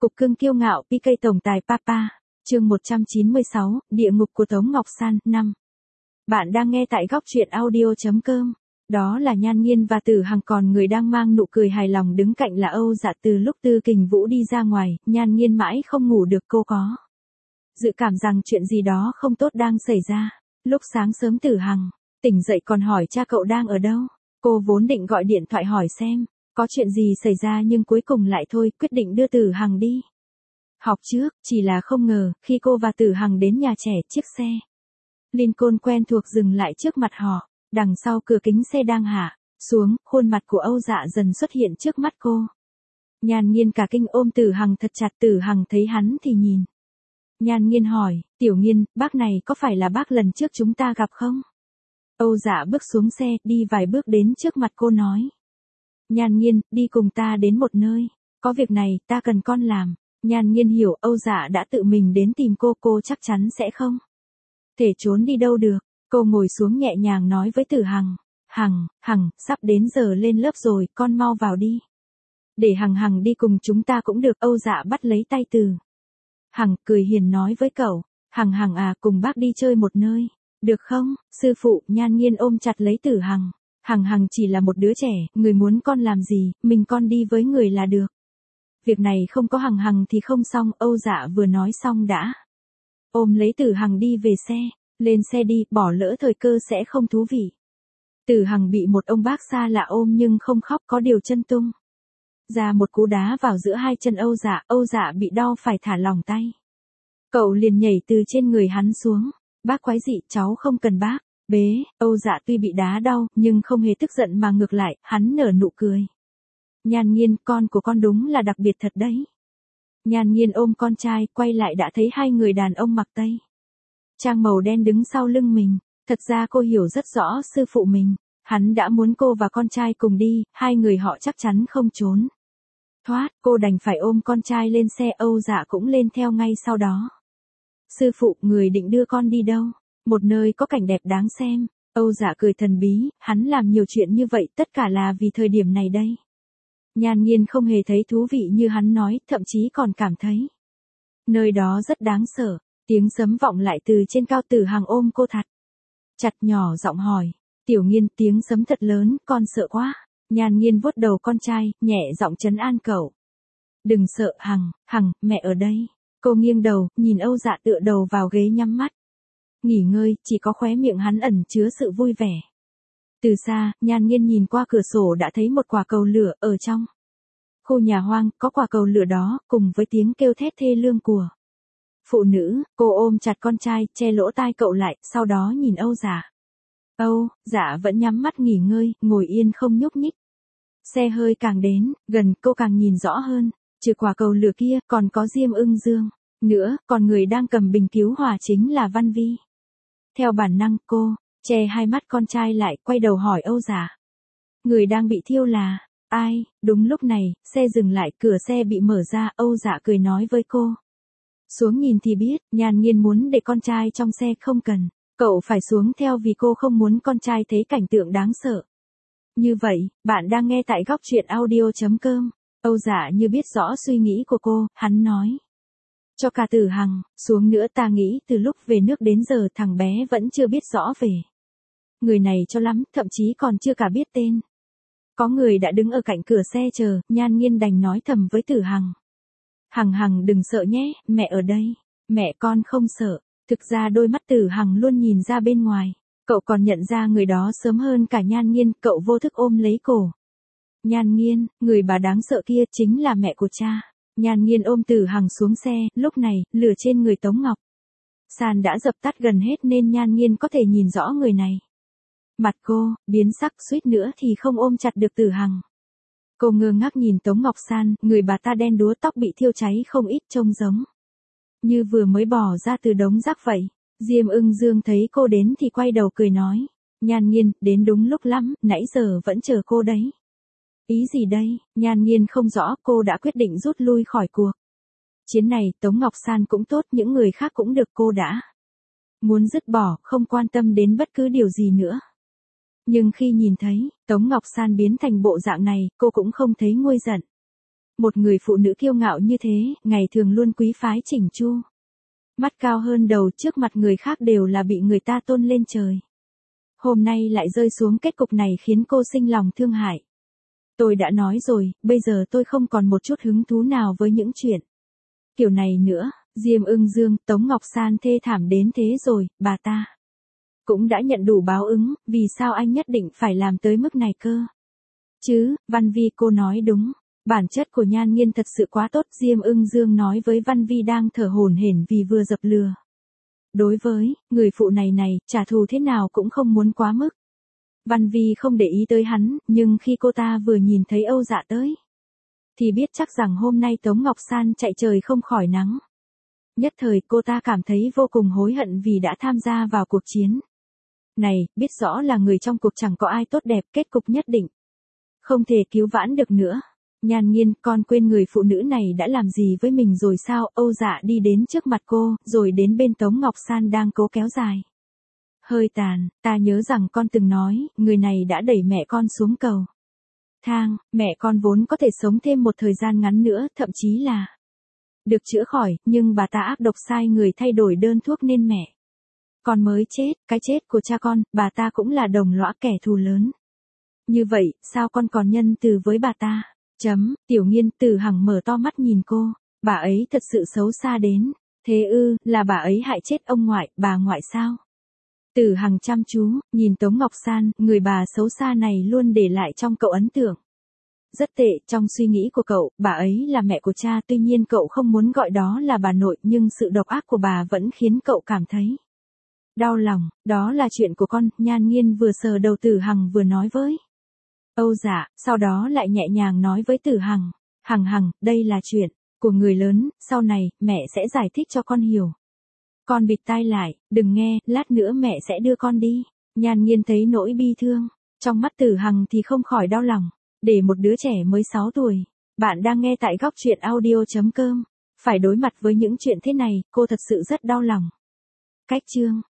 Cục cưng kiêu ngạo PK tổng tài Papa, chương 196, Địa ngục của Tống Ngọc San, 5. Bạn đang nghe tại góc truyện audio.com. Đó là Nhan Nghiên và Tử Hằng, còn người đang mang nụ cười hài lòng đứng cạnh là Âu Dạ. Từ lúc Tư Kình Vũ đi ra ngoài, Nhan Nghiên mãi không ngủ được, cô có dự cảm rằng chuyện gì đó không tốt đang xảy ra. Lúc sáng sớm Tử Hằng tỉnh dậy còn hỏi cha cậu đang ở đâu. Cô vốn định gọi điện thoại hỏi xem có chuyện gì xảy ra, nhưng cuối cùng lại thôi, quyết định đưa Tử Hằng đi học trước. Chỉ là không ngờ, khi cô và Tử Hằng đến nhà trẻ, chiếc xe Lincoln quen thuộc dừng lại trước mặt họ. Đằng sau cửa kính xe đang hạ xuống, khuôn mặt của Âu Dạ dần xuất hiện trước mắt cô. Nhan Nghiên cả kinh ôm Tử Hằng thật chặt. Tử Hằng thấy hắn thì nhìn Nhan Nghiên hỏi, Tiểu Nghiên, bác này có phải là bác lần trước chúng ta gặp không? Âu Dạ bước xuống xe, đi vài bước đến trước mặt cô nói. Nhan Nghiên, đi cùng ta đến một nơi. Có việc này, ta cần con làm. Nhan Nghiên hiểu Âu Dạ đã tự mình đến tìm cô chắc chắn sẽ không thể trốn đi đâu được. Cô ngồi xuống nhẹ nhàng nói với Tử Hằng. Hằng, sắp đến giờ lên lớp rồi, con mau vào đi. Để Hằng đi cùng chúng ta cũng được. Âu Dạ bắt lấy tay Tử Hằng, cười hiền nói với cậu. Hằng à, cùng bác đi chơi một nơi được không, sư phụ? Nhan Nghiên ôm chặt lấy Tử Hằng. Hằng chỉ là một đứa trẻ, người muốn con làm gì, mình con đi với người là được. Việc này không có Hằng thì không xong. Âu Dạ vừa nói xong đã ôm lấy Tử Hằng đi về xe. Lên xe đi, bỏ lỡ thời cơ sẽ không thú vị. Tử Hằng bị một ông bác xa lạ ôm nhưng không khóc, có điều chân tung ra một cú đá vào giữa hai chân Âu Dạ. Âu Dạ bị đau phải thả lỏng tay. Cậu liền nhảy từ trên người hắn xuống. Bác quái dị, cháu không cần bác bế. Âu Dạ tuy bị đá đau, nhưng không hề tức giận mà ngược lại, hắn nở nụ cười. Nhan Nghiên, con của con đúng là đặc biệt thật đấy. Nhan Nghiên ôm con trai, quay lại đã thấy hai người đàn ông mặc tây trang màu đen đứng sau lưng mình. Thật ra cô hiểu rất rõ sư phụ mình. Hắn đã muốn cô và con trai cùng đi, hai người họ chắc chắn không trốn thoát. Cô đành phải ôm con trai lên xe. Âu Dạ cũng lên theo ngay sau đó. Sư phụ, người định đưa con đi đâu? Một nơi có cảnh đẹp đáng xem. Âu Dạ cười thần bí, hắn làm nhiều chuyện như vậy, tất cả là vì thời điểm này đây. Nhan Nghiên không hề thấy thú vị như hắn nói, thậm chí còn cảm thấy nơi đó rất đáng sợ. Tiếng sấm vọng lại từ trên cao. Tử Hằng ôm cô thật chặt, nhỏ giọng hỏi. Tiểu Nghiên, tiếng sấm thật lớn, con sợ quá. Nhan Nghiên vuốt đầu con trai, nhẹ giọng trấn an cậu. Đừng sợ Hằng, mẹ ở đây. Cô nghiêng đầu, nhìn Âu Dạ tựa đầu vào ghế nhắm mắt nghỉ ngơi, chỉ có khóe miệng hắn ẩn chứa sự vui vẻ. Từ xa, Nhan Nghiên nhìn qua cửa sổ đã thấy một quả cầu lửa ở trong khu nhà hoang. Có quả cầu lửa đó, cùng với tiếng kêu thét thê lương của phụ nữ. Cô ôm chặt con trai, che lỗ tai cậu lại, sau đó nhìn Âu Dạ. Âu Dạ vẫn nhắm mắt nghỉ ngơi, ngồi yên không nhúc nhích. Xe hơi càng đến gần, cô càng nhìn rõ hơn. Trừ quả cầu lửa kia, còn có Diêm Ưng Dương nữa, còn người đang cầm bình cứu hỏa chính là Văn Vi. Theo bản năng, cô che hai mắt con trai lại, quay đầu hỏi Âu Dạ. Người đang bị thiêu là ai? Đúng lúc này, xe dừng lại, cửa xe bị mở ra. Âu Dạ cười nói với cô. Xuống nhìn thì biết. Nhan Nghiên muốn để con trai trong xe. Không cần cậu phải xuống theo, vì cô không muốn con trai thấy cảnh tượng đáng sợ như vậy. Bạn đang nghe tại góc truyện audio.com. Âu Dạ như biết rõ suy nghĩ của cô, hắn nói. Cho cả Tử Hằng xuống nữa, ta nghĩ từ lúc về nước đến giờ thằng bé vẫn chưa biết rõ về người này cho lắm, thậm chí còn chưa cả biết tên. Có người đã đứng ở cạnh cửa xe chờ. Nhan Nghiên đành nói thầm với Tử Hằng. Hằng đừng sợ nhé, mẹ ở đây. Mẹ con không sợ. Thực ra đôi mắt Tử Hằng luôn nhìn ra bên ngoài. Cậu còn nhận ra người đó sớm hơn cả Nhan Nghiên. Cậu vô thức ôm lấy cổ Nhan Nghiên. Người bà đáng sợ kia chính là mẹ của cha. Nhan Nghiên ôm Tử Hằng xuống xe. Lúc này, lửa trên người Tống Ngọc San đã dập tắt gần hết nên Nhan Nghiên có thể nhìn rõ người này. Mặt cô biến sắc, suýt nữa thì không ôm chặt được Tử Hằng. Cô ngơ ngác nhìn Tống Ngọc San, người bà ta đen đúa, tóc bị thiêu cháy không ít, trông giống như vừa mới bỏ ra từ đống rác vậy. Diêm Ưng Dương thấy cô đến thì quay đầu cười nói. Nhan Nghiên, đến đúng lúc lắm, nãy giờ vẫn chờ cô đấy. Ý gì đây? Nhan Nghiên không rõ. Cô đã quyết định rút lui khỏi cuộc chiến này. Tống Ngọc San cũng tốt, những người khác cũng được, cô đã muốn dứt bỏ, không quan tâm đến bất cứ điều gì nữa. Nhưng khi nhìn thấy Tống Ngọc San biến thành bộ dạng này, cô cũng không thấy nguôi giận. Một người phụ nữ kiêu ngạo như thế, ngày thường luôn quý phái chỉnh chu. Mắt cao hơn đầu, trước mặt người khác đều là bị người ta tôn lên trời. Hôm nay lại rơi xuống kết cục này khiến cô sinh lòng thương hại. Tôi đã nói rồi, bây giờ tôi không còn một chút hứng thú nào với những chuyện kiểu này nữa. Diêm Ưng Dương, Tống Ngọc San thê thảm đến thế rồi, bà ta cũng đã nhận đủ báo ứng, vì sao anh nhất định phải làm tới mức này cơ? Chứ, Văn Vi cô nói đúng, bản chất của Nhan Nghiên thật sự quá tốt, Diêm Ưng Dương nói với Văn Vi đang thở hổn hển vì vừa dập lừa. Đối với người phụ này, trả thù thế nào cũng không muốn quá mức. Văn Vi không để ý tới hắn, nhưng khi cô ta vừa nhìn thấy Âu Dạ tới, thì biết chắc rằng hôm nay Tống Ngọc San chạy trời không khỏi nắng. Nhất thời cô ta cảm thấy vô cùng hối hận vì đã tham gia vào cuộc chiến này, biết rõ là người trong cuộc chẳng có ai tốt đẹp, kết cục nhất định không thể cứu vãn được nữa. Nhan Nghiên, con quên người phụ nữ này đã làm gì với mình rồi sao? Âu Dạ đi đến trước mặt cô, rồi đến bên Tống Ngọc San đang cố kéo dài hơi tàn, ta nhớ rằng con từng nói, người này đã đẩy mẹ con xuống cầu thang, mẹ con vốn có thể sống thêm một thời gian ngắn nữa, thậm chí là được chữa khỏi, nhưng bà ta ác độc sai người thay đổi đơn thuốc nên mẹ con mới chết, cái chết của cha con, bà ta cũng là đồng lõa kẻ thù lớn. Như vậy, sao con còn nhân từ với bà ta? Tiểu Nghiên, Tử Hằng mở to mắt nhìn cô, bà ấy thật sự xấu xa đến, thế ư, là bà ấy hại chết ông ngoại, bà ngoại sao? Tử Hằng chăm chú, nhìn Tống Ngọc San, người bà xấu xa này luôn để lại trong cậu ấn tượng rất tệ. Trong suy nghĩ của cậu, bà ấy là mẹ của cha, tuy nhiên cậu không muốn gọi đó là bà nội, nhưng sự độc ác của bà vẫn khiến cậu cảm thấy đau lòng. Đó là chuyện của con, Nhan Nghiên vừa sờ đầu Tử Hằng vừa nói với Âu Dạ, sau đó lại nhẹ nhàng nói với Tử Hằng, Hằng, đây là chuyện của người lớn, sau này, mẹ sẽ giải thích cho con hiểu. Con bịt tai lại, đừng nghe, lát nữa mẹ sẽ đưa con đi. Nhan Nghiên thấy nỗi bi thương trong mắt Tử Hằng thì không khỏi đau lòng. Để một đứa trẻ mới 6 tuổi, bạn đang nghe tại góc truyện audio.com, phải đối mặt với những chuyện thế này, cô thật sự rất đau lòng. Cách chương